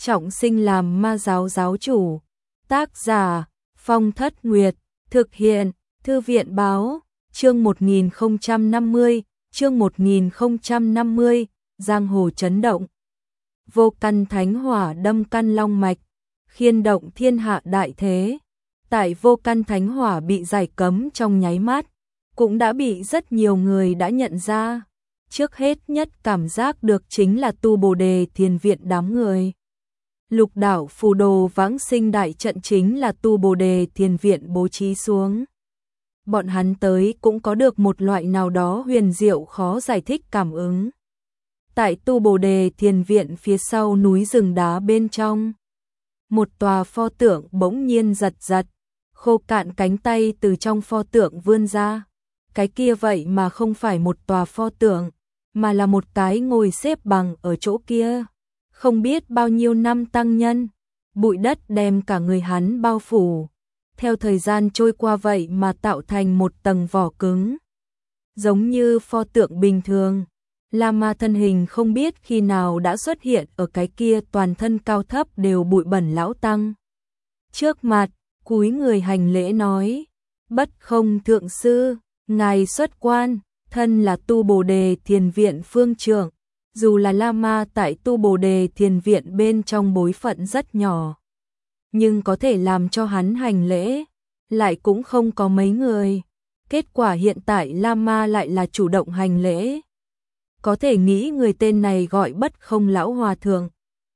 trọng sinh làm ma giáo giáo chủ. Tác giả Phong Thất Nguyệt. Thực hiện Thư viện báo. Chương 1050. Chương 1050. Giang hồ chấn động. Vô căn thánh hỏa đâm căn long mạch, khiên động thiên hạ đại thế. Tại vô căn thánh hỏa bị giải cấm trong nháy mắt, cũng đã bị rất nhiều người đã nhận ra. Trước hết nhất cảm giác được chính là tu Bồ Đề Thiền Viện đám người. Lục đạo phù đồ vãng sinh đại trận chính là tu Bồ Đề Thiền Viện bố trí xuống. Bọn hắn tới cũng có được một loại nào đó huyền diệu khó giải thích cảm ứng. Tại tu Bồ Đề Thiền Viện phía sau núi rừng đá bên trong, một tòa pho tượng bỗng nhiên giật giật, khô cạn cánh tay từ trong pho tượng vươn ra. Cái kia vậy mà không phải một tòa pho tượng, mà là một cái ngồi xếp bằng ở chỗ kia. Không biết bao nhiêu năm tăng nhân, bụi đất đem cả người hắn bao phủ. Theo thời gian trôi qua vậy mà tạo thành một tầng vỏ cứng. Giống như pho tượng bình thường, Lama thân hình không biết khi nào đã xuất hiện ở cái kia toàn thân cao thấp đều bụi bẩn lão tăng. Trước mặt, cúi người hành lễ nói, Bất Không thượng sư, ngài xuất quan, thân là tu Bồ Đề Thiền Viện phương trưởng. Dù là Lama tại tu Bồ Đề Thiền Viện bên trong bối phận rất nhỏ, nhưng có thể làm cho hắn hành lễ, lại cũng không có mấy người. Kết quả hiện tại Lama lại là chủ động hành lễ. Có thể nghĩ người tên này gọi Bất Không lão hòa thượng.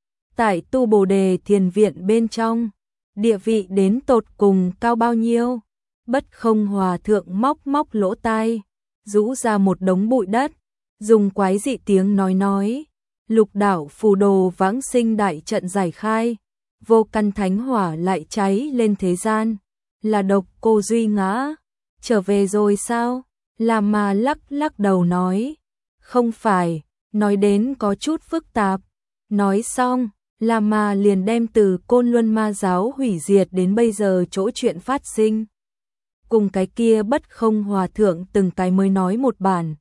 Tại tu Bồ Đề Thiền Viện bên trong, địa vị đến tột cùng cao bao nhiêu? Bất Không hòa thượng móc lỗ tai, rũ ra một đống bụi đất, dùng quái dị tiếng nói, lục đạo phù đồ vãng sinh đại trận giải khai, vô căn thánh hỏa lại cháy lên thế gian, là độc cô Duy Ngã trở về rồi sao? Lama lắc đầu nói, không phải, nói đến có chút phức tạp. Nói xong, Lama liền đem từ Côn Luân Ma giáo hủy diệt đến bây giờ chỗ chuyện phát sinh, cùng cái kia Bất Không hòa thượng từng cái mới nói một bản.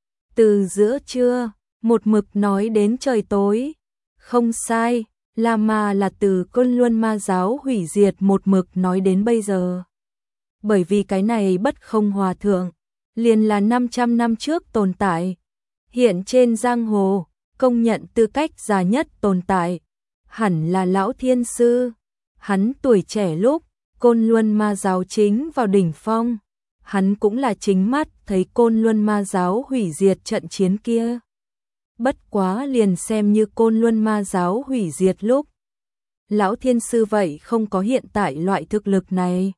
Từ giữa trưa, một mực nói đến trời tối. Không sai, Lama là từ Côn Luân Ma giáo hủy diệt một mực nói đến bây giờ. Bởi vì cái này Bất Không hòa thượng, liền là 500 năm trước tồn tại. Hiện trên giang hồ, công nhận tư cách già nhất tồn tại, hẳn là Lão Thiên Sư. Hắn tuổi trẻ lúc, Côn Luân Ma giáo chính vào đỉnh phong. Hắn cũng là chính mắt thấy Côn Luân Ma giáo hủy diệt trận chiến kia. Bất quá liền xem như Côn Luân Ma giáo hủy diệt lúc, Lão Thiên Sư vậy không có hiện tại loại thực lực này.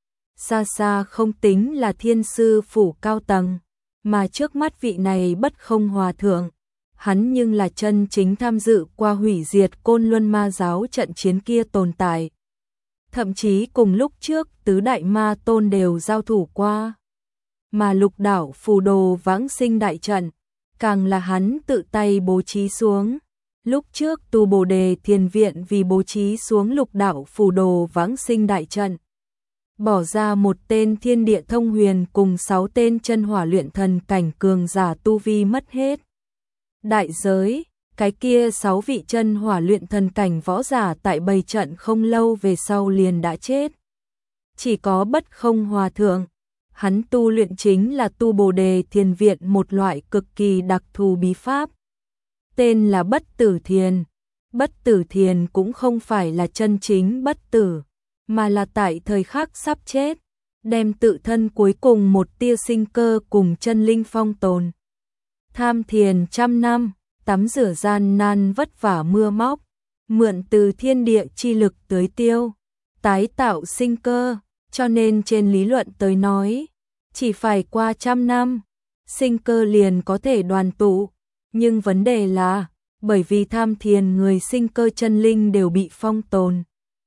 Xa xa không tính là Thiên Sư phủ cao tầng, mà trước mắt vị này Bất Không hòa thượng, hắn nhưng là chân chính tham dự qua hủy diệt Côn Luân Ma giáo trận chiến kia tồn tại. Thậm chí cùng lúc trước tứ đại ma tôn đều giao thủ qua. Mà lục đạo phù đồ vãng sinh đại trận, càng là hắn tự tay bố trí xuống. Lúc trước tu Bồ Đề Thiền Viện vì bố trí xuống lục đạo phù đồ vãng sinh đại trận, bỏ ra một tên thiên địa thông huyền cùng 6 tên chân hỏa luyện thần cảnh cường giả tu vi mất hết đại giới. Cái kia 6 vị chân hỏa luyện thần cảnh võ giả tại bày trận không lâu về sau liền đã chết. Chỉ có Bất Không hòa thượng, hắn tu luyện chính là tu Bồ Đề Thiền Viện một loại cực kỳ đặc thù bí pháp, tên là Bất Tử Thiền. Bất Tử Thiền cũng không phải là chân chính bất tử, mà là tại thời khắc sắp chết, đem tự thân cuối cùng một tia sinh cơ cùng chân linh phong tồn. Tham thiền 100 năm, tắm rửa gian nan vất vả mưa móc, mượn từ thiên địa chi lực tưới tiêu, tái tạo sinh cơ, cho nên trên lý luận tới nói, chỉ phải qua 100 năm, sinh cơ liền có thể đoàn tụ. Nhưng vấn đề là, bởi vì tham thiền người sinh cơ chân linh đều bị phong tồn.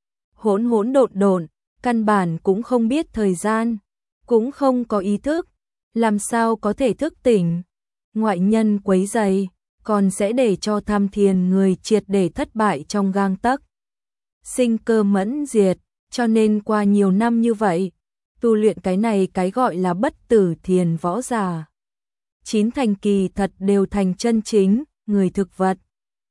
Hỗn độn, căn bản cũng không biết thời gian, cũng không có ý thức, làm sao có thể thức tỉnh. Ngoại nhân quấy rầy, còn sẽ để cho tham thiền người triệt để thất bại trong gang tấc. Sinh cơ mẫn diệt, cho nên qua nhiều năm như vậy, tu luyện cái này cái gọi là Bất Tử Thiền võ giả, 9 thành kỳ thật đều thành chân chính người thực vật.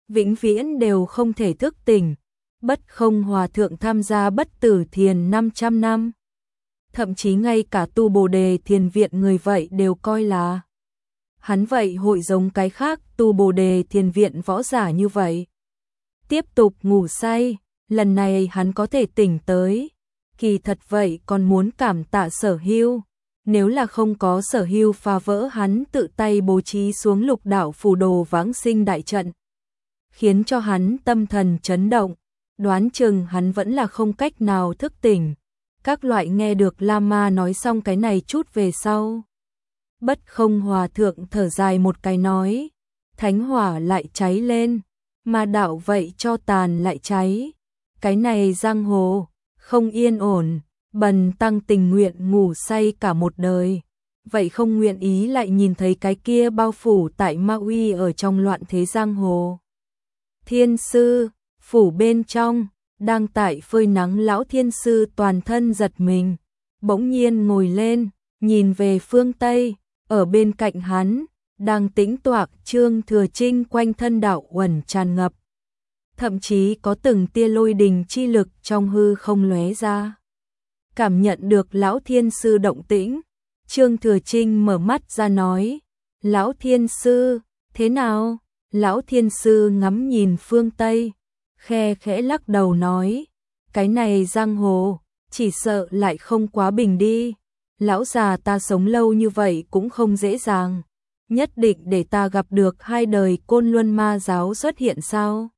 vĩnh viễn đều không thể thức tỉnh. Bất Không Hòa Thượng tham gia Bất Tử Thiền 500 năm. Thậm chí ngay cả tu Bồ Đề Thiền Viện người vậy đều coi là hắn vậy hội giống cái khác tu Bồ Đề Thiền Viện võ giả như vậy. Tiếp tục ngủ say, lần này hắn có thể tỉnh tới. Kỳ thật vậy còn muốn cảm tạ Sở Hưu. Nếu là không có Sở Hưu phá vỡ hắn tự tay bố trí xuống Lục Đạo Phù Đồ Vãng Sinh đại trận, khiến cho hắn tâm thần chấn động, đoán chừng hắn vẫn là không cách nào thức tỉnh. Các loại nghe được Lama nói xong cái này chút về sau. Bất Không Hòa Thượng thở dài một cái nói, thánh hỏa lại cháy lên, ma đạo vậy cho tàn lại cháy. Cái này giang hồ, không yên ổn, bần tăng tình nguyện ngủ say cả một đời. Vậy không nguyện ý lại nhìn thấy cái kia bao phủ tại Ma Uy ở trong loạn thế giang hồ. Thiên sư, phủ bên trong, đang tại phơi nắng lão thiên sư toàn thân giật mình, bỗng nhiên ngồi lên, nhìn về phương Tây, ở bên cạnh hắn, đang tĩnh toạc Trương Thừa Trinh quanh thân đạo uẩn tràn ngập. Thậm chí có từng tia lôi đình chi lực trong hư không lóe ra. Cảm nhận được lão thiên sư động tĩnh, Trương Thừa Trinh mở mắt ra nói, lão thiên sư, thế nào? Lão thiên sư ngắm nhìn phương Tây, khe khẽ lắc đầu nói, cái này giang hồ, chỉ sợ lại không quá bình đi. Lão già ta sống lâu như vậy cũng không dễ dàng, nhất định để ta gặp được hai đời Côn Luân Ma giáo xuất hiện sao?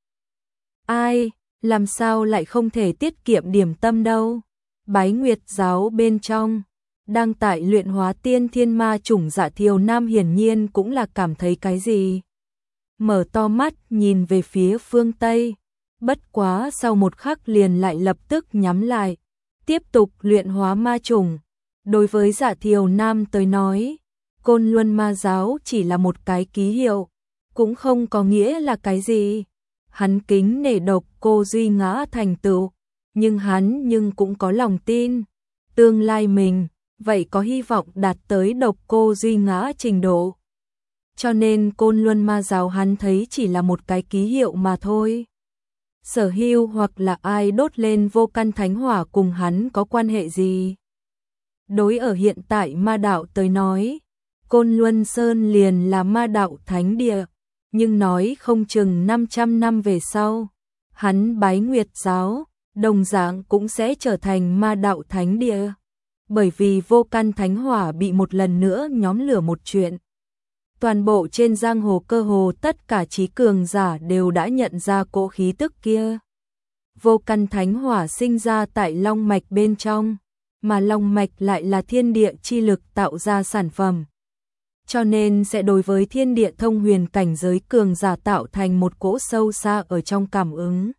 Ai, làm sao lại không thể tiết kiệm điểm tâm đâu? Bái Nguyệt giáo bên trong, đang tại luyện hóa tiên thiên ma chủng Dạ Thiều Nam hiển nhiên cũng là cảm thấy cái gì. Mở to mắt nhìn về phía phương Tây, bất quá sau một khắc liền lại lập tức nhắm lại, tiếp tục luyện hóa ma chủng. Đối với Dạ Thiều Nam tới nói, Côn Luân Ma giáo chỉ là một cái ký hiệu, cũng không có nghĩa là cái gì. Hắn kính nể Độc Cô Duy Ngã thành tựu, nhưng hắn cũng có lòng tin, tương lai mình vậy có hy vọng đạt tới Độc Cô Duy Ngã trình độ. Cho nên Côn Luân Ma giáo hắn thấy chỉ là một cái ký hiệu mà thôi. Sở Hưu hoặc là ai đốt lên vô căn thánh hỏa cùng hắn có quan hệ gì? Đối ở hiện tại ma đạo tới nói, Côn Luân Sơn liền là ma đạo thánh địa, nhưng nói không chừng 500 năm về sau, hắn Bái Nguyệt giáo, đồng dạng cũng sẽ trở thành ma đạo thánh địa, bởi vì vô căn thánh hỏa bị một lần nữa nhóm lửa một chuyện. Toàn bộ trên giang hồ cơ hồ tất cả trí cường giả đều đã nhận ra cỗ khí tức kia. Vô căn thánh hỏa sinh ra tại long mạch bên trong, mà long mạch lại là thiên địa chi lực tạo ra sản phẩm. Cho nên sẽ đối với thiên địa thông huyền cảnh giới cường giả tạo thành một cỗ sâu xa ở trong cảm ứng.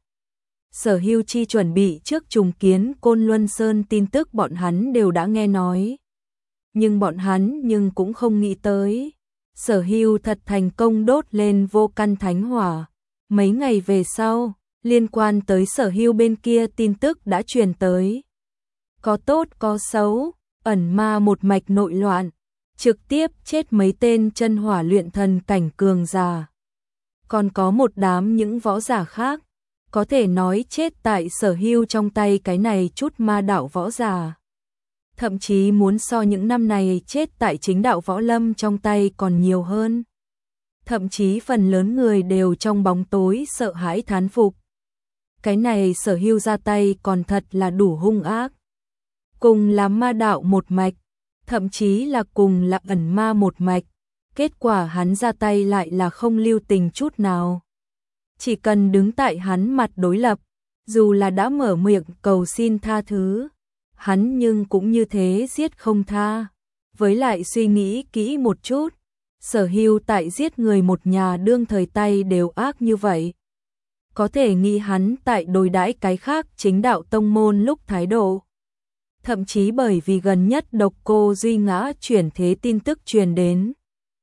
Sở Hưu chi chuẩn bị trước trùng kiến Côn Luân Sơn tin tức bọn hắn đều đã nghe nói. Nhưng bọn hắn cũng không nghĩ tới. Sở Hưu thật thành công đốt lên vô căn thánh hỏa. Mấy ngày về sau, liên quan tới Sở Hưu bên kia tin tức đã truyền tới. Có tốt có xấu, ẩn ma một mạch nội loạn, trực tiếp chết mấy tên chân hỏa luyện thần cảnh cường giả. Còn có một đám những võ giả khác, có thể nói chết tại Sở Hưu trong tay cái này chút ma đạo võ giả. Thậm chí muốn so những năm này chết tại chính đạo võ lâm trong tay còn nhiều hơn. Thậm chí phần lớn người đều trong bóng tối sợ hãi thán phục. Cái này Sở Hưu ra tay còn thật là đủ hung ác. Cùng là ma đạo một mạch, thậm chí là cùng là ẩn ma một mạch, kết quả hắn ra tay lại là không lưu tình chút nào. Chỉ cần đứng tại hắn mặt đối lập, dù là đã mở miệng cầu xin tha thứ, hắn cũng như thế giết không tha. Với lại suy nghĩ kỹ một chút, Sở Hưu tại giết người một nhà đương thời tay đều ác như vậy. Có thể nghĩ hắn tại đối đãi cái khác chính đạo tông môn lúc thái độ. Thậm chí bởi vì gần nhất Độc Cô Duy Ngã chuyển thế tin tức truyền đến.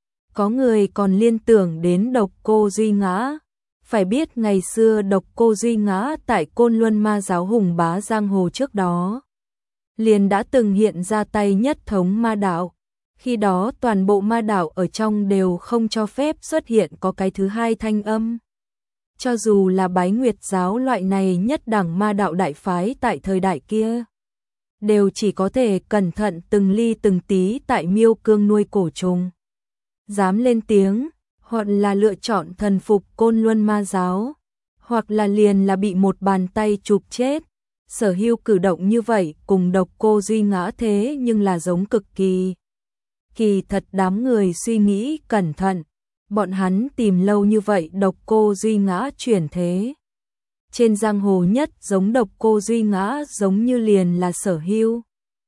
Có người còn liên tưởng đến Độc Cô Duy Ngã. Phải biết ngày xưa Độc Cô Duy Ngã tại Côn Luân Ma giáo hùng bá giang hồ trước đó, liền đã từng hiện ra tay nhất thống ma đạo. Khi đó toàn bộ ma đạo ở trong đều không cho phép xuất hiện có cái thứ hai thanh âm. Cho dù là Bái Nguyệt giáo loại này nhất đẳng ma đạo đại phái tại thời đại kia, đều chỉ có thể cẩn thận từng ly từng tí tại miêu cương nuôi cổ trùng. Dám lên tiếng, hoặc là lựa chọn thần phục Côn Luân ma giáo, hoặc là liền là bị một bàn tay chụp chết. Sở Hưu cử động như vậy cùng Độc Cô Duy Ngã thế nhưng là giống cực kỳ. Kỳ thật đám người suy nghĩ cẩn thận, bọn hắn tìm lâu như vậy Độc Cô Duy Ngã chuyển thế. Trên giang hồ nhất giống Độc Cô Duy Ngã giống như liền là Sở Hưu.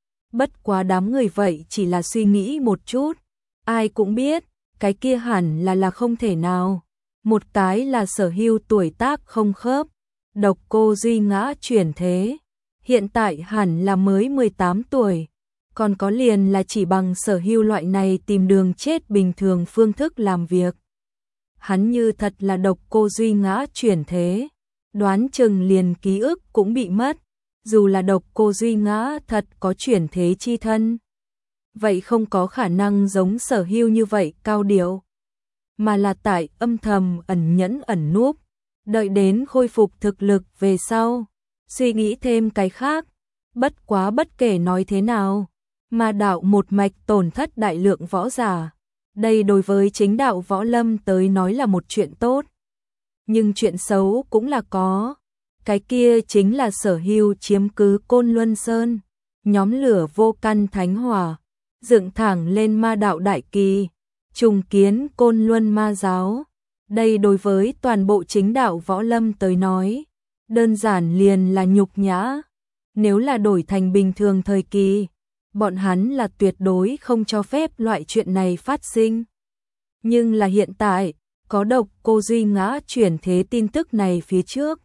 Bất quá đám người vậy chỉ là suy nghĩ một chút, ai cũng biết, cái kia hẳn là không thể nào. Một cái là Sở Hưu tuổi tác không khớp, Độc Cô Duy Ngã chuyển thế, hiện tại hẳn là mới 18 tuổi, còn có liền là chỉ bằng Sở Hưu loại này tìm đường chết bình thường phương thức làm việc. Hắn như thật là Độc Cô Duy Ngã chuyển thế, đoán chừng liền ký ức cũng bị mất, dù là Độc Cô Duy Ngã thật có chuyển thế chi thân. Vậy không có khả năng giống Sở Hưu như vậy cao điệu, mà là tại âm thầm ẩn nhẫn ẩn núp, đợi đến khôi phục thực lực về sau, suy nghĩ thêm cái khác. Bất quá bất kể nói thế nào, ma đạo một mạch tổn thất đại lượng võ giả, đây đối với chính đạo võ lâm tới nói là một chuyện tốt. Nhưng chuyện xấu cũng là có, cái kia chính là Sở Hưu chiếm cứ Côn Luân Sơn, nhóm lửa vô căn thánh hỏa, dựng thẳng lên ma đạo đại kỳ, trùng kiến Côn Luân ma giáo. Đây đối với toàn bộ chính đạo võ lâm tới nói, đơn giản liền là nhục nhã. Nếu là đổi thành bình thường thời kỳ, bọn hắn là tuyệt đối không cho phép loại chuyện này phát sinh. Nhưng là hiện tại, có Độc Cô Duy Ngã chuyển thế tin tức này phía trước,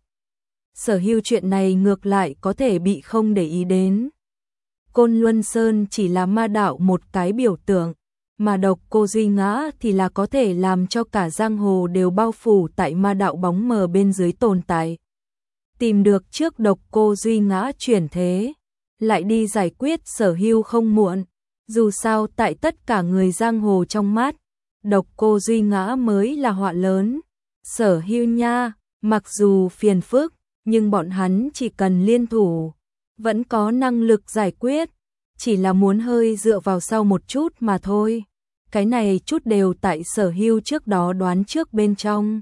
Sở Hưu chuyện này ngược lại có thể bị không để ý đến. Côn Luân Sơn chỉ là ma đạo một cái biểu tượng, mà Độc Cô Duy Ngã thì là có thể làm cho cả giang hồ đều bao phủ tại ma đạo bóng mờ bên dưới tồn tại. Tìm được trước Độc Cô Duy Ngã chuyển thế, lại đi giải quyết Sở Hưu không muộn. Dù sao tại tất cả người giang hồ trong mắt, Độc Cô Duy Ngã mới là họa lớn. Sở Hưu nha, mặc dù phiền phức, nhưng bọn hắn chỉ cần liên thủ, vẫn có năng lực giải quyết, chỉ là muốn hơi dựa vào sau một chút mà thôi. Cái này chút đều tại Sở Hưu trước đó đoán trước bên trong.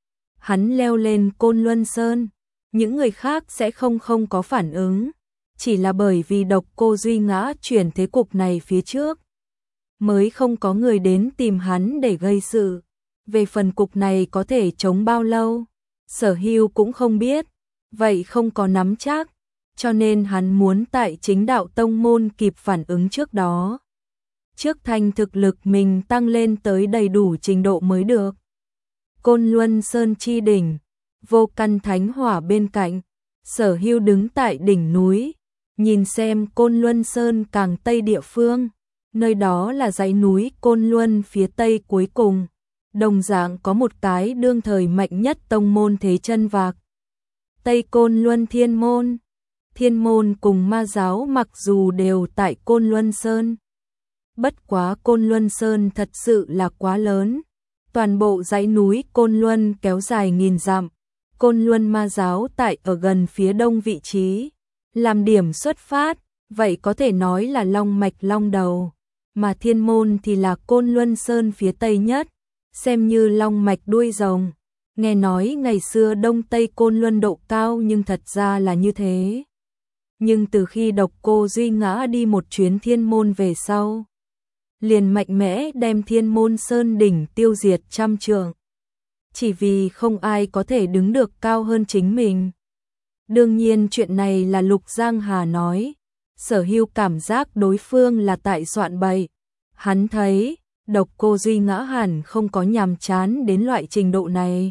Hắn leo lên Côn Luân Sơn, những người khác sẽ không có phản ứng, chỉ là bởi vì Độc Cô Duy Ngã chuyển thế cục này phía trước, mới không có người đến tìm hắn để gây sự. Về phần cục này có thể chống bao lâu, Sở Hưu cũng không biết, vậy không có nắm chắc, cho nên hắn muốn tại chính đạo tông môn kịp phản ứng trước đó. Trước thành thực lực mình tăng lên tới đầy đủ trình độ mới được. Côn Luân Sơn chi đỉnh, vô căn thánh hỏa bên cạnh, Sở Hưu đứng tại đỉnh núi, nhìn xem Côn Luân Sơn càng tây địa phương, nơi đó là dãy núi Côn Luân phía tây cuối cùng, đồng dạng có một cái đương thời mạnh nhất tông môn thế chân vạc. Tây Côn Luân Thiên Môn. Thiên Môn cùng ma giáo mặc dù đều tại Côn Luân Sơn, bất quá Côn Luân Sơn thật sự là quá lớn, toàn bộ dãy núi Côn Luân kéo dài nghìn dặm. Côn Luân ma giáo tại ở gần phía đông vị trí, làm điểm xuất phát, vậy có thể nói là long mạch long đầu, mà Thiên Môn thì là Côn Luân Sơn phía tây nhất, xem như long mạch đuôi rồng. Nghe nói ngày xưa đông tây Côn Luân độ cao nhưng thật ra là như thế. Nhưng từ khi Độc Cô Duy Ngã đi một chuyến Thiên Môn về sau, liền mạnh mẽ đem Thiên Môn Sơn đỉnh tiêu diệt trăm trượng. Chỉ vì không ai có thể đứng được cao hơn chính mình. Đương nhiên chuyện này là Lục Giang Hà nói, Sở Hưu cảm giác đối phương là tại soạn bậy. Hắn thấy, Độc Cô Duy Ngã hẳn không có nhàm chán đến loại trình độ này.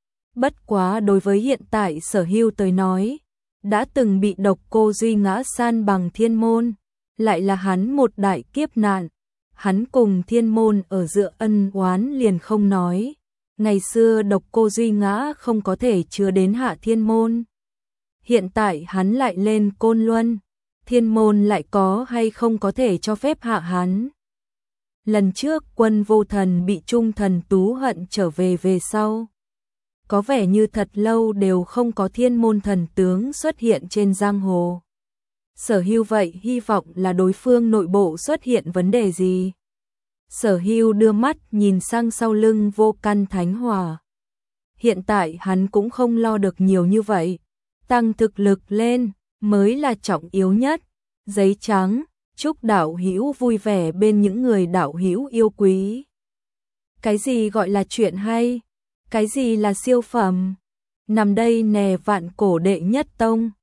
Bất quá đối với hiện tại Sở Hưu tới nói, đã từng bị Độc Cô Duy Ngã san bằng Thiên Môn, lại là hắn một đại kiếp nạn. Hắn cùng Thiên Môn ở giữa ân oán liền không nói. Ngày xưa Độc Cô Duy Ngã không có thể chứa đến hạ Thiên Môn. Hiện tại hắn lại lên Côn Luân, Thiên Môn lại có hay không có thể cho phép hạ hắn. Lần trước Quân Vô Thần bị Trung Thần Tú Hận trở về sau, có vẻ như thật lâu đều không có thiên môn thần tướng xuất hiện trên giang hồ. Sở Hưu vậy hy vọng là đối phương nội bộ xuất hiện vấn đề gì. Sở Hưu đưa mắt nhìn sang sau lưng Vô Căn Thánh Hỏa. Hiện tại hắn cũng không lo được nhiều như vậy, tăng thực lực lên mới là trọng yếu nhất. Giấy trắng, chúc đạo hữu vui vẻ bên những người đạo hữu yêu quý. Cái gì gọi là chuyện hay? Cái gì là siêu phẩm? Nằm đây nè Vạn Cổ đệ nhất tông.